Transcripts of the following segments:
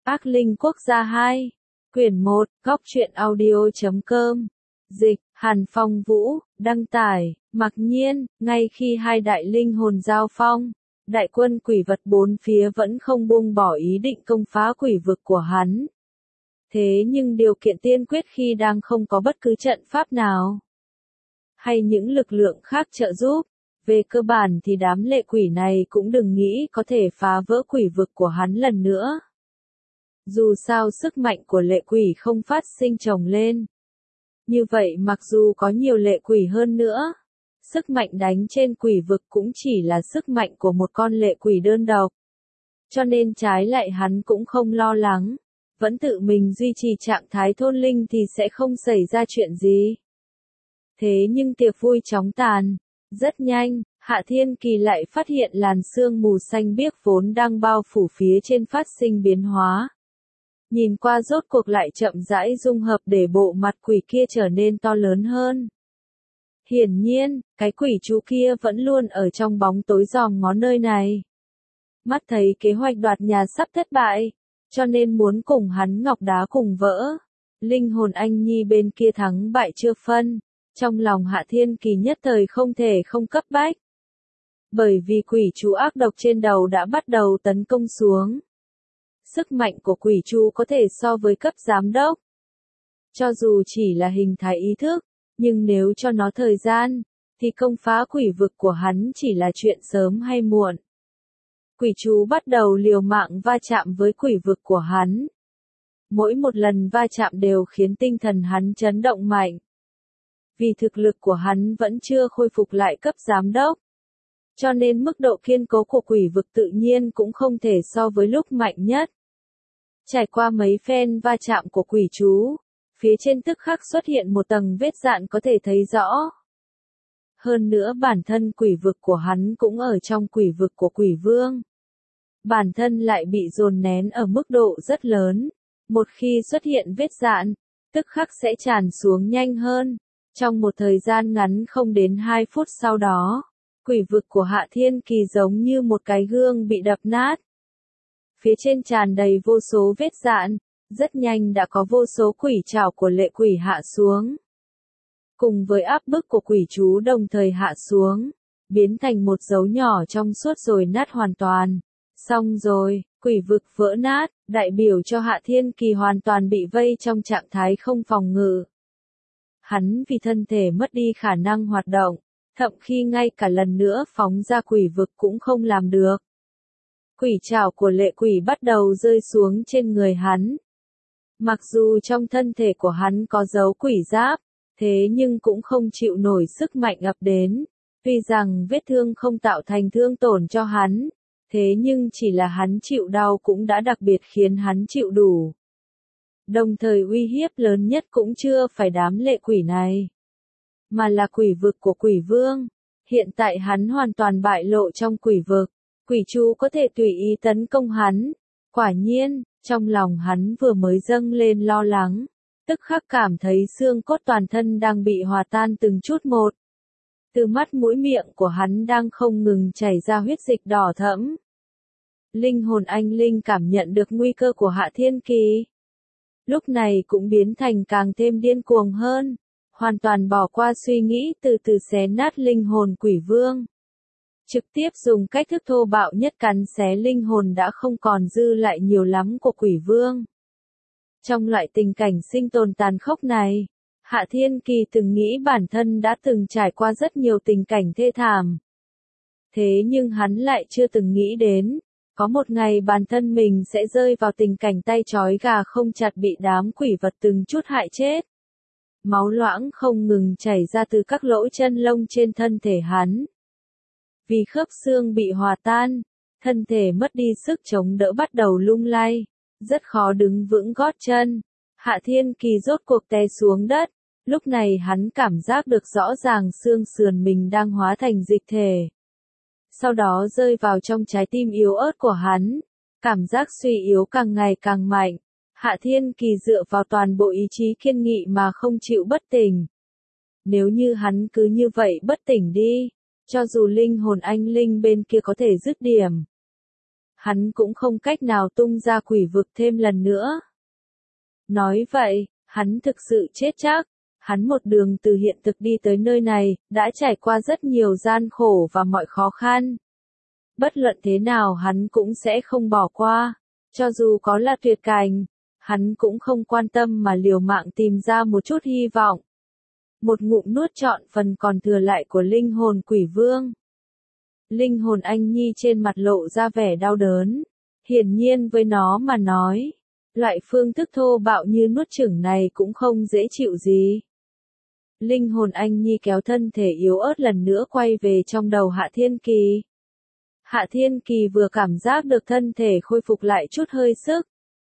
Ác Linh Quốc gia 2, quyển 1, góc truyện audio.com, dịch, Hàn Phong Vũ, đăng tải, mặc nhiên, ngay khi hai đại linh hồn giao phong, đại quân quỷ vật bốn phía vẫn không buông bỏ ý định công phá quỷ vực của hắn. Thế nhưng điều kiện tiên quyết khi đang không có bất cứ trận pháp nào, hay những lực lượng khác trợ giúp, về cơ bản thì đám lệ quỷ này cũng đừng nghĩ có thể phá vỡ quỷ vực của hắn lần nữa. Dù sao sức mạnh của lệ quỷ không phát sinh chồng lên. Như vậy mặc dù có nhiều lệ quỷ hơn nữa, sức mạnh đánh trên quỷ vực cũng chỉ là sức mạnh của một con lệ quỷ đơn độc. Cho nên trái lại hắn cũng không lo lắng, vẫn tự mình duy trì trạng thái thôn linh thì sẽ không xảy ra chuyện gì. Thế nhưng tiệc vui chóng tàn, rất nhanh, Hạ Thiên Kỳ lại phát hiện làn sương mù xanh biếc vốn đang bao phủ phía trên phát sinh biến hóa. Nhìn qua rốt cuộc lại chậm rãi dung hợp để bộ mặt quỷ kia trở nên to lớn hơn. Hiển nhiên, cái quỷ chú kia vẫn luôn ở trong bóng tối dòm ngó nơi này. Mắt thấy kế hoạch đoạt nhà sắp thất bại, cho nên muốn cùng hắn ngọc đá cùng vỡ. Linh hồn anh nhi bên kia thắng bại chưa phân, trong lòng Hạ Thiên Kỳ nhất thời không thể không cấp bách. Bởi vì quỷ chú ác độc trên đầu đã bắt đầu tấn công xuống. Sức mạnh của quỷ chú có thể so với cấp giám đốc. Cho dù chỉ là hình thái ý thức, nhưng nếu cho nó thời gian, thì công phá quỷ vực của hắn chỉ là chuyện sớm hay muộn. Quỷ chú bắt đầu liều mạng va chạm với quỷ vực của hắn. Mỗi một lần va chạm đều khiến tinh thần hắn chấn động mạnh. Vì thực lực của hắn vẫn chưa khôi phục lại cấp giám đốc. Cho nên mức độ kiên cố của quỷ vực tự nhiên cũng không thể so với lúc mạnh nhất. Trải qua mấy phen va chạm của quỷ chú, phía trên tức khắc xuất hiện một tầng vết dạn có thể thấy rõ. Hơn nữa bản thân quỷ vực của hắn cũng ở trong quỷ vực của quỷ vương. Bản thân lại bị dồn nén ở mức độ rất lớn. Một khi xuất hiện vết dạn, tức khắc sẽ tràn xuống nhanh hơn. Trong một thời gian ngắn không đến 2 phút sau đó, quỷ vực của Hạ Thiên Kỳ giống như một cái gương bị đập nát. Phía trên tràn đầy vô số vết dạn, rất nhanh đã có vô số quỷ trảo của lệ quỷ hạ xuống. Cùng với áp bức của quỷ chú đồng thời hạ xuống, biến thành một dấu nhỏ trong suốt rồi nát hoàn toàn. Xong rồi, quỷ vực vỡ nát, đại biểu cho Hạ Thiên Kỳ hoàn toàn bị vây trong trạng thái không phòng ngự. Hắn vì thân thể mất đi khả năng hoạt động, thậm khi ngay cả lần nữa phóng ra quỷ vực cũng không làm được. Quỷ trảo của lệ quỷ bắt đầu rơi xuống trên người hắn. Mặc dù trong thân thể của hắn có dấu quỷ giáp, thế nhưng cũng không chịu nổi sức mạnh ập đến. Tuy rằng vết thương không tạo thành thương tổn cho hắn, thế nhưng chỉ là hắn chịu đau cũng đã đặc biệt khiến hắn chịu đủ. Đồng thời uy hiếp lớn nhất cũng chưa phải đám lệ quỷ này, mà là quỷ vực của quỷ vương. Hiện tại hắn hoàn toàn bại lộ trong quỷ vực, quỷ chú có thể tùy ý tấn công hắn. Quả nhiên, trong lòng hắn vừa mới dâng lên lo lắng, tức khắc cảm thấy xương cốt toàn thân đang bị hòa tan từng chút một. Từ mắt mũi miệng của hắn đang không ngừng chảy ra huyết dịch đỏ thẫm. Linh hồn anh Linh cảm nhận được nguy cơ của Hạ Thiên Kỳ. Lúc này cũng biến thành càng thêm điên cuồng hơn, hoàn toàn bỏ qua suy nghĩ từ từ xé nát linh hồn quỷ vương. Trực tiếp dùng cách thức thô bạo nhất cắn xé linh hồn đã không còn dư lại nhiều lắm của quỷ vương. Trong loại tình cảnh sinh tồn tàn khốc này, Hạ Thiên Kỳ từng nghĩ bản thân đã từng trải qua rất nhiều tình cảnh thê thảm. Thế nhưng hắn lại chưa từng nghĩ đến, có một ngày bản thân mình sẽ rơi vào tình cảnh tay trói gà không chặt bị đám quỷ vật từng chút hại chết. Máu loãng không ngừng chảy ra từ các lỗ chân lông trên thân thể hắn. Vì khớp xương bị hòa tan, thân thể mất đi sức chống đỡ bắt đầu lung lay, rất khó đứng vững gót chân. Hạ Thiên Kỳ rốt cuộc té xuống đất, lúc này hắn cảm giác được rõ ràng xương sườn mình đang hóa thành dịch thể. Sau đó rơi vào trong trái tim yếu ớt của hắn, cảm giác suy yếu càng ngày càng mạnh. Hạ Thiên Kỳ dựa vào toàn bộ ý chí kiên nghị mà không chịu bất tỉnh. Nếu như hắn cứ như vậy bất tỉnh đi, cho dù linh hồn anh Linh bên kia có thể dứt điểm, hắn cũng không cách nào tung ra quỷ vực thêm lần nữa. Nói vậy, hắn thực sự chết chắc. Hắn một đường từ hiện thực đi tới nơi này, đã trải qua rất nhiều gian khổ và mọi khó khăn. Bất luận thế nào hắn cũng sẽ không bỏ qua. Cho dù có là tuyệt cảnh, hắn cũng không quan tâm mà liều mạng tìm ra một chút hy vọng. Một ngụm nuốt trọn phần còn thừa lại của linh hồn quỷ vương. Linh hồn anh nhi trên mặt lộ ra vẻ đau đớn. Hiển nhiên với nó mà nói, loại phương thức thô bạo như nuốt chửng này cũng không dễ chịu gì. Linh hồn anh nhi kéo thân thể yếu ớt lần nữa quay về trong đầu Hạ Thiên Kỳ. Hạ Thiên Kỳ vừa cảm giác được thân thể khôi phục lại chút hơi sức.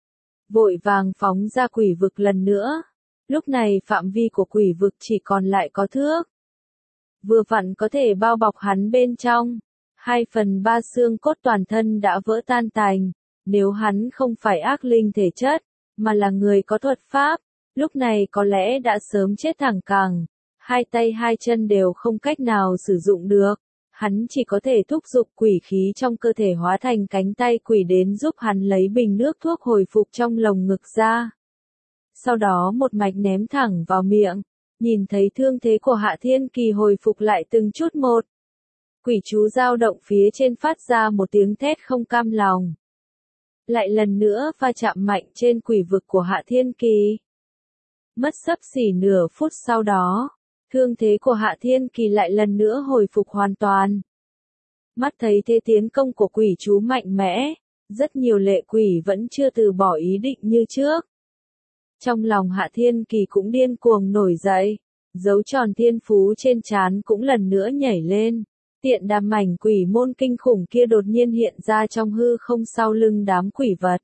Vội vàng phóng ra quỷ vực lần nữa. Lúc này phạm vi của quỷ vực chỉ còn lại có thước. Vừa vặn có thể bao bọc hắn bên trong. 2/3 xương cốt toàn thân đã vỡ tan tành. Nếu hắn không phải ác linh thể chất, mà là người có thuật pháp, lúc này có lẽ đã sớm chết thẳng cẳng. Hai tay hai chân đều không cách nào sử dụng được. Hắn chỉ có thể thúc giục quỷ khí trong cơ thể hóa thành cánh tay quỷ đến giúp hắn lấy bình nước thuốc hồi phục trong lồng ngực ra. Sau đó một mạch ném thẳng vào miệng. Nhìn thấy thương thế của Hạ Thiên Kỳ hồi phục lại từng chút một. Quỷ chú dao động phía trên phát ra một tiếng thét không cam lòng. Lại lần nữa va chạm mạnh trên quỷ vực của Hạ Thiên Kỳ. Mất xấp xỉ nửa phút sau đó, thương thế của Hạ Thiên Kỳ lại lần nữa hồi phục hoàn toàn. Mắt thấy thế tiến công của quỷ chú mạnh mẽ, rất nhiều lệ quỷ vẫn chưa từ bỏ ý định như trước. Trong lòng Hạ Thiên Kỳ cũng điên cuồng nổi dậy, dấu tròn thiên phú trên trán cũng lần nữa nhảy lên. Tiện đàm mảnh quỷ môn kinh khủng kia đột nhiên hiện ra trong hư không sau lưng đám quỷ vật.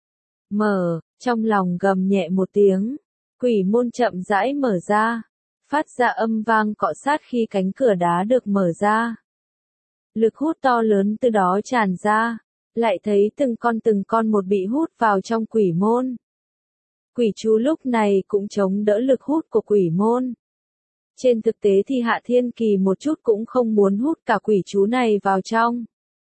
Trong lòng gầm nhẹ một tiếng, quỷ môn chậm rãi mở ra, phát ra âm vang cọ sát khi cánh cửa đá được mở ra. Lực hút to lớn từ đó tràn ra, lại thấy từng con một bị hút vào trong quỷ môn. Quỷ chú lúc này cũng chống đỡ lực hút của quỷ môn. Trên thực tế thì Hạ Thiên Kỳ một chút cũng không muốn hút cả quỷ chú này vào trong.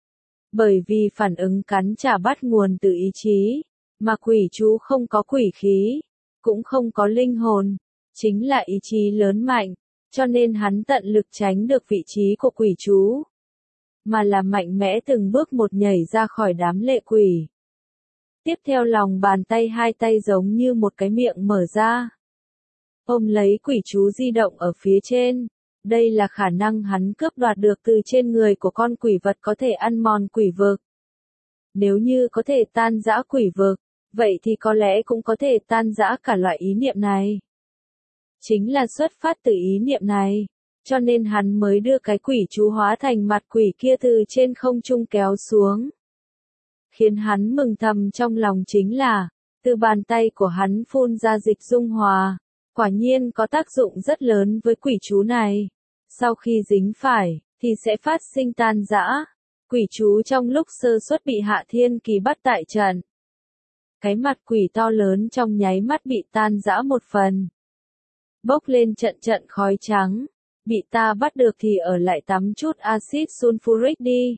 Bởi vì phản ứng cắn trả bắt nguồn từ ý chí, mà quỷ chú không có quỷ khí, cũng không có linh hồn, chính là ý chí lớn mạnh, cho nên hắn tận lực tránh được vị trí của quỷ chú. Mà là mạnh mẽ từng bước một nhảy ra khỏi đám lệ quỷ. Tiếp theo lòng bàn tay hai tay giống như một cái miệng mở ra. Ôm lấy quỷ chú di động ở phía trên. Đây là khả năng hắn cướp đoạt được từ trên người của con quỷ vật có thể ăn mòn quỷ vực. Nếu như có thể tan rã quỷ vực, vậy thì có lẽ cũng có thể tan rã cả loại ý niệm này. Chính là xuất phát từ ý niệm này, cho nên hắn mới đưa cái quỷ chú hóa thành mặt quỷ kia từ trên không trung kéo xuống. Khiến hắn mừng thầm trong lòng chính là, từ bàn tay của hắn phun ra dịch dung hòa, quả nhiên có tác dụng rất lớn với quỷ chú này. Sau khi dính phải, thì sẽ phát sinh tan rã. Quỷ chú trong lúc sơ suất bị Hạ Thiên Kỳ bắt tại trận. Cái mặt quỷ to lớn trong nháy mắt bị tan rã một phần. Bốc lên trận trận khói trắng. Bị ta bắt được thì ở lại tắm chút axit sulfuric đi.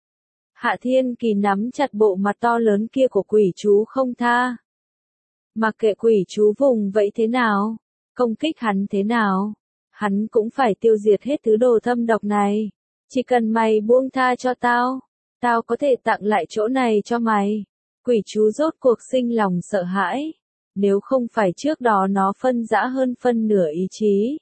Hạ Thiên Kỳ nắm chặt bộ mặt to lớn kia của quỷ chú không tha. Mặc kệ quỷ chú vùng vẫy thế nào, công kích hắn thế nào, hắn cũng phải tiêu diệt hết thứ đồ thâm độc này. Chỉ cần mày buông tha cho tao, tao có thể tặng lại chỗ này cho mày. Quỷ chú rốt cuộc sinh lòng sợ hãi. Nếu không phải trước đó nó phân rã hơn phân nửa ý chí.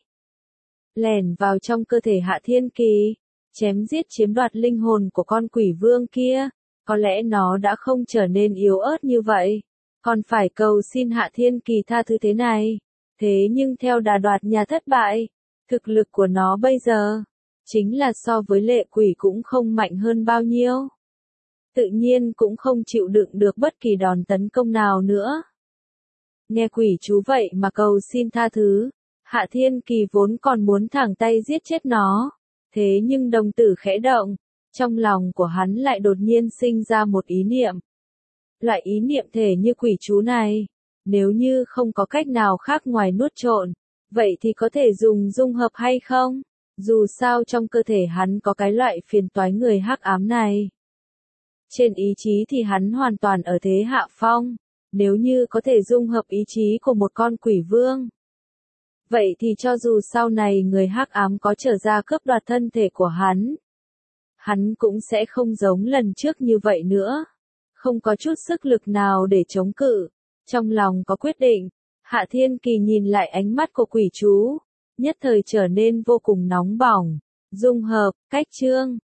Lẻn vào trong cơ thể Hạ Thiên Kỳ, chém giết chiếm đoạt linh hồn của con quỷ vương kia, có lẽ nó đã không trở nên yếu ớt như vậy, còn phải cầu xin Hạ Thiên Kỳ tha thứ thế này. Thế nhưng theo đà đoạt nhà thất bại, thực lực của nó bây giờ, chính là so với lệ quỷ cũng không mạnh hơn bao nhiêu. Tự nhiên cũng không chịu đựng được bất kỳ đòn tấn công nào nữa. Nghe quỷ chú vậy mà cầu xin tha thứ. Hạ Thiên Kỳ vốn còn muốn thẳng tay giết chết nó, thế nhưng đồng tử khẽ động, trong lòng của hắn lại đột nhiên sinh ra một ý niệm. Loại ý niệm thể như quỷ chú này, nếu như không có cách nào khác ngoài nuốt trọn, vậy thì có thể dùng dung hợp hay không? Dù sao trong cơ thể hắn có cái loại phiền toái người hắc ám này. Trên ý chí thì hắn hoàn toàn ở thế hạ phong. Nếu như có thể dung hợp ý chí của một con quỷ vương, vậy thì cho dù sau này người hắc ám có trở ra cướp đoạt thân thể của hắn cũng sẽ không giống lần trước như vậy nữa. Không có chút sức lực nào để chống cự. Trong lòng có quyết định, Hạ Thiên Kỳ nhìn lại ánh mắt của quỷ chú, nhất thời trở nên vô cùng nóng bỏng. Dung hợp, cách chương.